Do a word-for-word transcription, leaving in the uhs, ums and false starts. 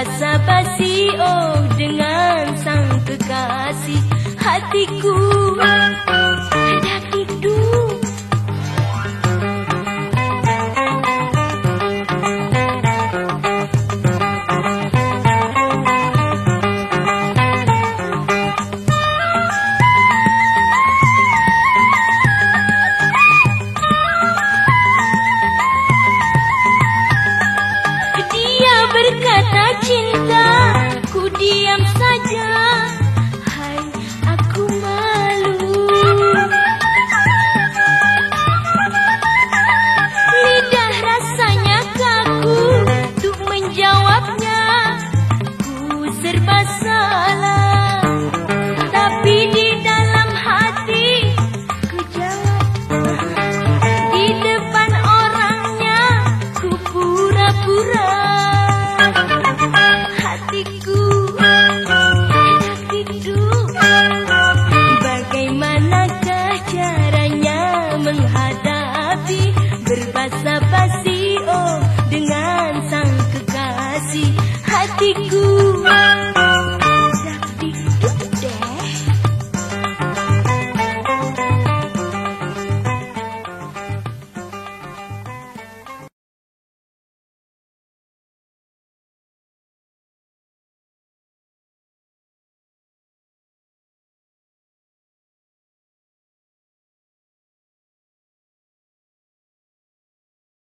berbasa-basi oh dengan sang kekasih. Hatiku hendak hidup berkata cinta, ku diam saja. Hai, aku malu. Lidah rasanya kaku untuk menjawabnya. Ku serba salah, tapi di dalam hati ku jawab. Di depan orangnya ku pura-pura. Hatiku hendak hidup, bagaimanakah caranya menghadapi berbasa-basi oh dengan sang kekasih. Hatiku